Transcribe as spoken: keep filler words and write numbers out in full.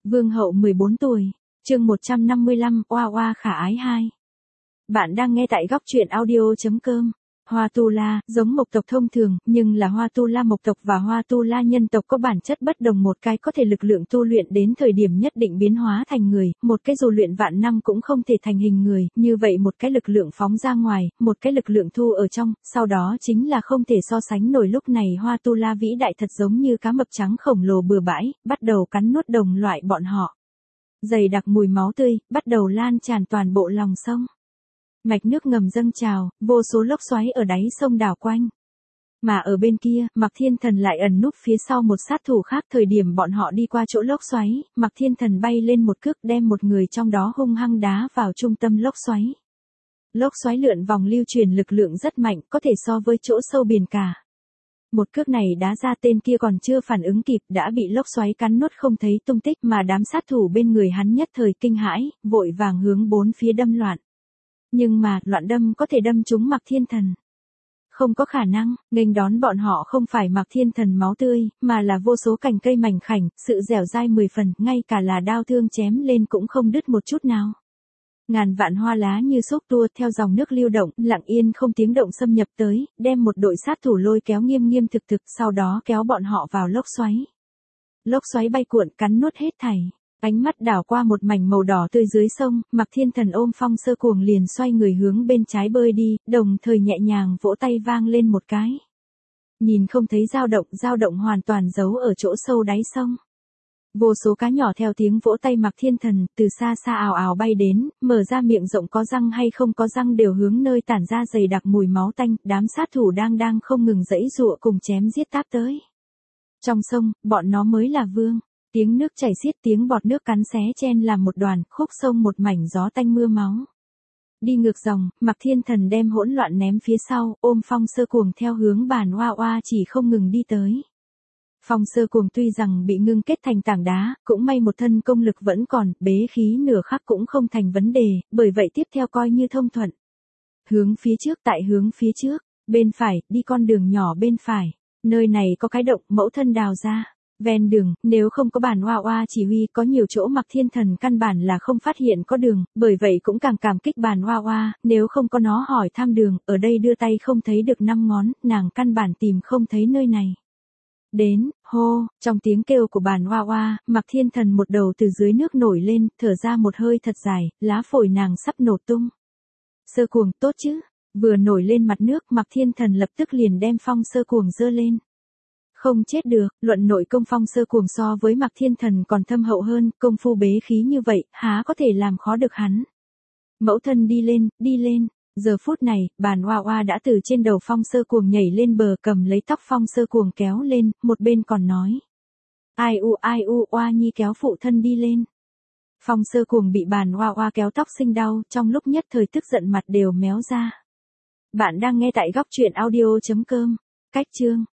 Vương hậu mười bốn tuổi, chương một trăm năm mươi lăm, oa oa khả ái hai. Bạn đang nghe tại góc truyện audio.com. Hoa Tu La, giống mộc tộc thông thường, nhưng là Hoa Tu La mộc tộc và Hoa Tu La nhân tộc có bản chất bất đồng, một cái có thể lực lượng tu luyện đến thời điểm nhất định biến hóa thành người, một cái dù luyện vạn năm cũng không thể thành hình người, như vậy một cái lực lượng phóng ra ngoài, một cái lực lượng thu ở trong, sau đó chính là không thể so sánh nổi. Lúc này Hoa Tu La vĩ đại thật giống như cá mập trắng khổng lồ bừa bãi, bắt đầu cắn nuốt đồng loại bọn họ. Dày đặc mùi máu tươi, bắt đầu lan tràn toàn bộ lòng sông. Mạch nước ngầm dâng trào, vô số lốc xoáy ở đáy sông đảo quanh. Mà ở bên kia, Mạc Thiên Thần lại ẩn núp phía sau một sát thủ khác. Thời điểm bọn họ đi qua chỗ lốc xoáy, Mạc Thiên Thần bay lên một cước đem một người trong đó hung hăng đá vào trung tâm lốc xoáy. Lốc xoáy lượn vòng lưu truyền lực lượng rất mạnh, có thể so với chỗ sâu biển cả. Một cước này đá ra, tên kia còn chưa phản ứng kịp đã bị lốc xoáy cắn nuốt không thấy tung tích, mà đám sát thủ bên người hắn nhất thời kinh hãi, vội vàng hướng bốn phía đâm loạn. Nhưng mà, loạn đâm có thể đâm trúng Mạc Thiên Thần. Không có khả năng, nghênh đón bọn họ không phải Mạc Thiên Thần máu tươi, mà là vô số cành cây mảnh khảnh, sự dẻo dai mười phần, ngay cả là đao thương chém lên cũng không đứt một chút nào. Ngàn vạn hoa lá như xúc tua theo dòng nước lưu động, lặng yên không tiếng động xâm nhập tới, đem một đội sát thủ lôi kéo nghiêm nghiêm thực thực, sau đó kéo bọn họ vào lốc xoáy. Lốc xoáy bay cuộn cắn nuốt hết thảy. Ánh mắt đảo qua một mảnh màu đỏ tươi dưới sông, Mạc Thiên Thần ôm Phong Sơ Cuồng liền xoay người hướng bên trái bơi đi, đồng thời nhẹ nhàng vỗ tay vang lên một cái. Nhìn không thấy dao động, dao động hoàn toàn giấu ở chỗ sâu đáy sông. Vô số cá nhỏ theo tiếng vỗ tay Mạc Thiên Thần, từ xa xa ào ào bay đến, mở ra miệng rộng, có răng hay không có răng đều hướng nơi tản ra dày đặc mùi máu tanh, đám sát thủ đang đang không ngừng giãy giụa cùng chém giết táp tới. Trong sông, bọn nó mới là vương. Tiếng nước chảy xiết, tiếng bọt nước cắn xé chen làm một đoàn, khúc sông một mảnh gió tanh mưa máu. Đi ngược dòng, Mạc Thiên Thần đem hỗn loạn ném phía sau, ôm Phong Sơ Cuồng theo hướng bàn oa oa chỉ không ngừng đi tới. Phong Sơ Cuồng tuy rằng bị ngưng kết thành tảng đá, cũng may một thân công lực vẫn còn, bế khí nửa khắc cũng không thành vấn đề, bởi vậy tiếp theo coi như thông thuận. Hướng phía trước, tại hướng phía trước, bên phải, đi con đường nhỏ bên phải, nơi này có cái động mẫu thân đào ra. Ven đường, nếu không có bàn oa oa chỉ huy, có nhiều chỗ Mạc Thiên Thần căn bản là không phát hiện có đường, bởi vậy cũng càng cảm kích bàn oa oa, nếu không có nó hỏi thăm đường, ở đây đưa tay không thấy được năm ngón, nàng căn bản tìm không thấy nơi này. Đến, hô, trong tiếng kêu của bàn oa oa, Mạc Thiên Thần một đầu từ dưới nước nổi lên, thở ra một hơi thật dài, lá phổi nàng sắp nổ tung. Sơ Cuồng, tốt chứ? Vừa nổi lên mặt nước, Mạc Thiên Thần lập tức liền đem Phong Sơ Cuồng giơ lên. Không chết được, luận nội công Phong Sơ Cuồng so với Mạc Thiên Thần còn thâm hậu hơn, công phu bế khí như vậy, há có thể làm khó được hắn. Mẫu thân đi lên, đi lên. Giờ phút này, bàn oa oa đã từ trên đầu Phong Sơ Cuồng nhảy lên bờ, cầm lấy tóc Phong Sơ Cuồng kéo lên, một bên còn nói. Ai u ai u oa nhi kéo phụ thân đi lên. Phong Sơ Cuồng bị bàn oa oa kéo tóc sinh đau, trong lúc nhất thời tức giận mặt đều méo ra. Bạn đang nghe tại góc truyện audio.com. Cách chương.